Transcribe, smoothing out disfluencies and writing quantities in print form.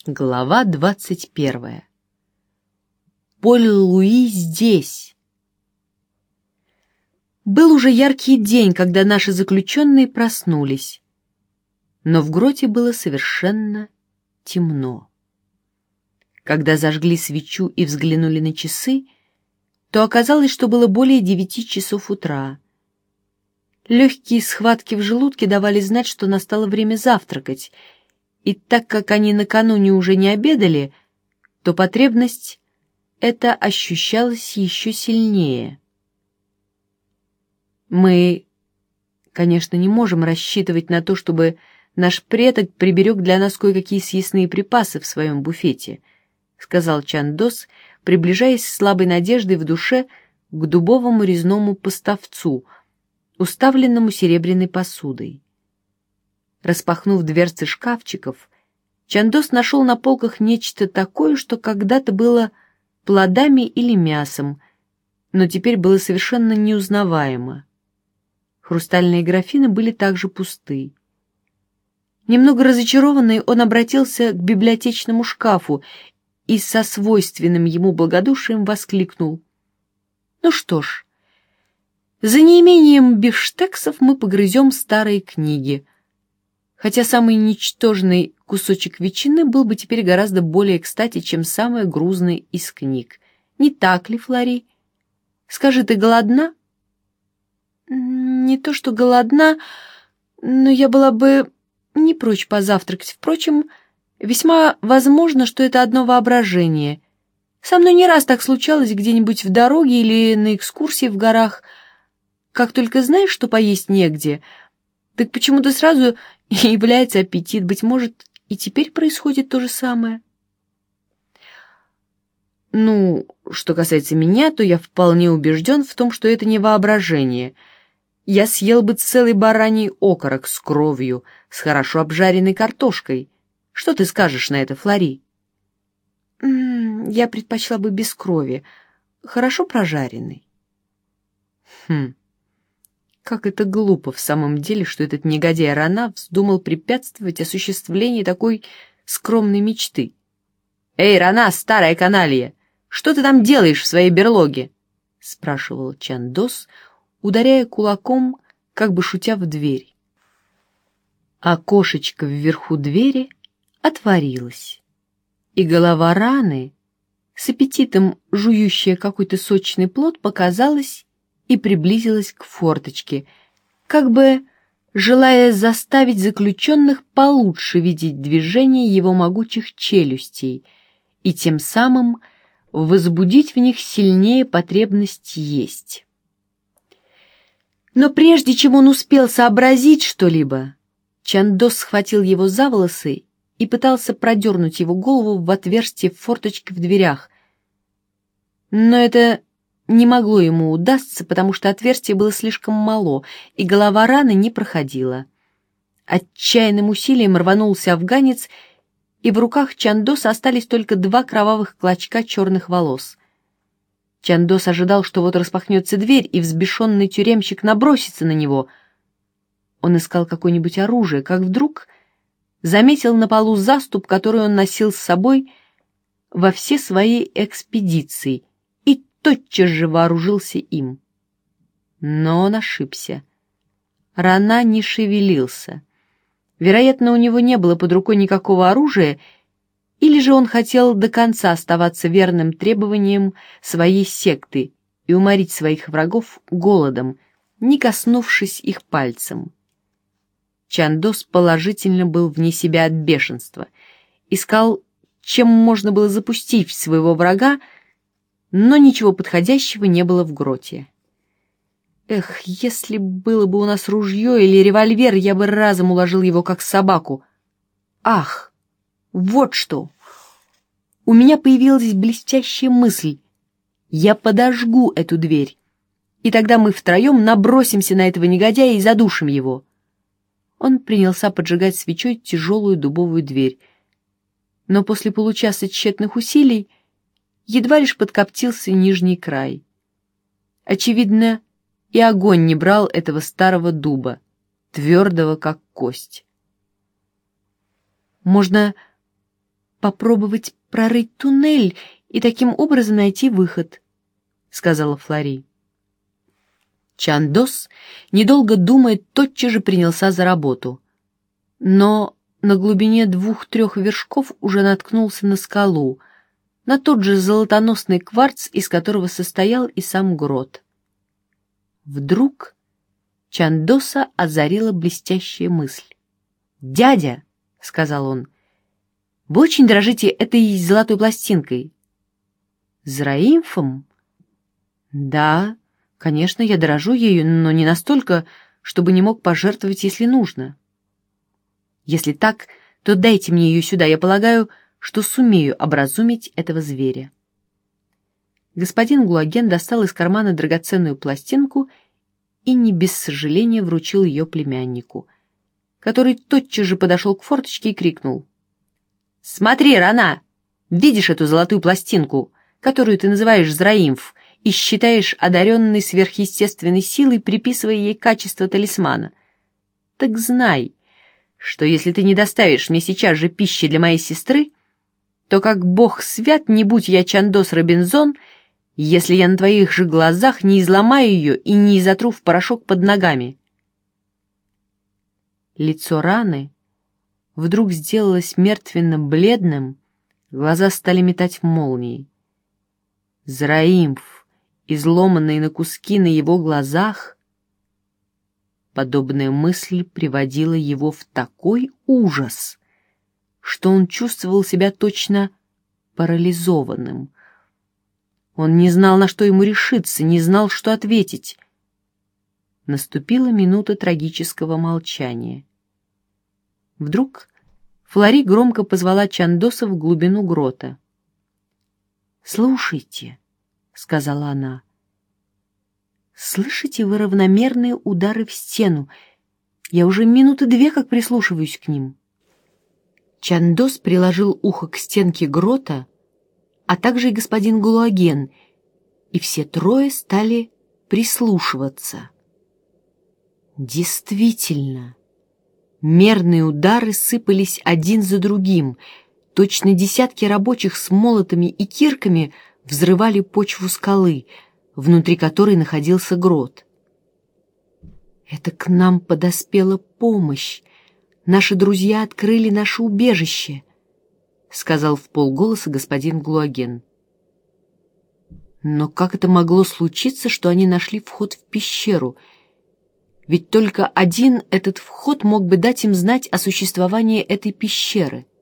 Глава 21. Поль Луи здесь. Был уже яркий день, когда наши заключенные проснулись, но в гроте было совершенно темно. Когда зажгли свечу и взглянули на часы, то оказалось, что было более 9 часов утра. Легкие схватки в желудке давали знать, что настало время завтракать, и так как они накануне уже не обедали, то потребность эта ощущалась еще сильнее. Мы, конечно, не можем рассчитывать на то, чтобы наш предок приберег для нас кое-какие съестные припасы в своем буфете, сказал Чандос, приближаясь с слабой надеждой в душе к дубовому резному поставцу, уставленному серебряной посудой. Распахнув дверцы шкафчиков, Чандос нашел на полках нечто такое, что когда-то было плодами или мясом, но теперь было совершенно неузнаваемо. Хрустальные графины были также пусты. Немного разочарованный, он обратился к библиотечному шкафу и со свойственным ему благодушием воскликнул: «Ну что ж, за неимением бифштексов мы погрызем старые книги, хотя самый ничтожный кусочек ветчины был бы теперь гораздо более кстати, чем самый грузный из книг. Не так ли, Флори? Скажи, ты голодна?» «Не то что голодна, но я была бы не прочь позавтракать. Впрочем, весьма возможно, что это одно воображение. Со мной не раз так случалось где-нибудь в дороге или на экскурсии в горах. Как только знаешь, что поесть негде, так почему-то сразу является аппетит. Быть может, и теперь происходит то же самое». «Ну, что касается меня, то я вполне убежден в том, что это не воображение. Я съел бы целый бараний окорок с кровью, с хорошо обжаренной картошкой. Что ты скажешь на это, Флори?» «Я предпочла бы без крови, хорошо прожаренный». «Хм, как это глупо в самом деле, что этот негодяй Рана вздумал препятствовать осуществлению такой скромной мечты. Эй, Рана, старая каналья, что ты там делаешь в своей берлоге?» — спрашивал Чандос, ударяя кулаком, как бы шутя, в дверь. Окошечко вверху двери отворилось, и голова Раны, с аппетитом жующая какой-то сочный плод, показалась и приблизилась к форточке, как бы желая заставить заключенных получше видеть движение его могучих челюстей и тем самым возбудить в них сильнее потребность есть. Но прежде чем он успел сообразить что-либо, Чандос схватил его за волосы и пытался продернуть его голову в отверстие форточки в дверях. Но это не могло ему удастся, потому что отверстие было слишком мало, и голова Раны не проходила. Отчаянным усилием рванулся афганец, и в руках Чандоса остались только 2 кровавых клочка черных волос. Чандос ожидал, что вот распахнется дверь, и взбешенный тюремщик набросится на него. Он искал какое-нибудь оружие, как вдруг заметил на полу заступ, который он носил с собой во все свои экспедиции, и тотчас же вооружился им. Но он ошибся. Рана не шевелился. Вероятно, у него не было под рукой никакого оружия, или же он хотел до конца оставаться верным требованиям своей секты и уморить своих врагов голодом, не коснувшись их пальцем. Чандос положительно был вне себя от бешенства, искал, чем можно было запустить своего врага, но ничего подходящего не было в гроте. «Эх, если было бы у нас ружье или револьвер, я бы разом уложил его, как собаку. Ах, вот что! У меня появилась блестящая мысль. Я подожгу эту дверь, и тогда мы втроем набросимся на этого негодяя и задушим его». Он принялся поджигать свечой тяжелую дубовую дверь, но после получаса тщетных усилий едва лишь подкоптился нижний край. Очевидно, и огонь не брал этого старого дуба, твердого как кость. «Можно попробовать прорыть туннель и таким образом найти выход», — сказала Флори. Чандос, недолго думая, тотчас же принялся за работу. Но на глубине 2-3 вершков уже наткнулся на скалу, на тот же золотоносный кварц, из которого состоял и сам грот. Вдруг Чандоса озарила блестящая мысль. «Дядя», — сказал он, — «вы очень дорожите этой золотой пластинкой». «Зраимфом?» «Да, конечно, я дорожу ею, но не настолько, чтобы не мог пожертвовать, если нужно». «Если так, то дайте мне ее сюда, я полагаю, что сумею образумить этого зверя». Господин Гуаген достал из кармана драгоценную пластинку и не без сожаления вручил ее племяннику, который тотчас же подошел к форточке и крикнул: «Смотри, Рана! Видишь эту золотую пластинку, которую ты называешь Зраимф и считаешь одаренной сверхъестественной силой, приписывая ей качество талисмана? Так знай, что если ты не доставишь мне сейчас же пищи для моей сестры, то, как бог свят, не будь я Чандос Робинзон, если я на твоих же глазах не изломаю ее и не изотру в порошок под ногами». Лицо Раны вдруг сделалось мертвенно-бледным, глаза стали метать молнии. Зраимф, изломанный на куски на его глазах, подобная мысль приводила его в такой ужас, что он чувствовал себя точно парализованным. Он не знал, на что ему решиться, не знал, что ответить. Наступила минута трагического молчания. Вдруг Флори громко позвала Чандоса в глубину грота. «Слушайте», — сказала она, — «слышите вы равномерные удары в стену? Я уже 2 минуты как прислушиваюсь к ним». Чандос приложил ухо к стенке грота, а также и господин Гуаген, и все 3 стали прислушиваться. Действительно, мерные удары сыпались один за другим, точно десятки рабочих с молотами и кирками взрывали почву скалы, внутри которой находился грот. «Это к нам подоспела помощь. Наши друзья открыли наше убежище», — сказал вполголоса господин Гуаген. Но как это могло случиться, что они нашли вход в пещеру? Ведь только один этот вход мог бы дать им знать о существовании этой пещеры.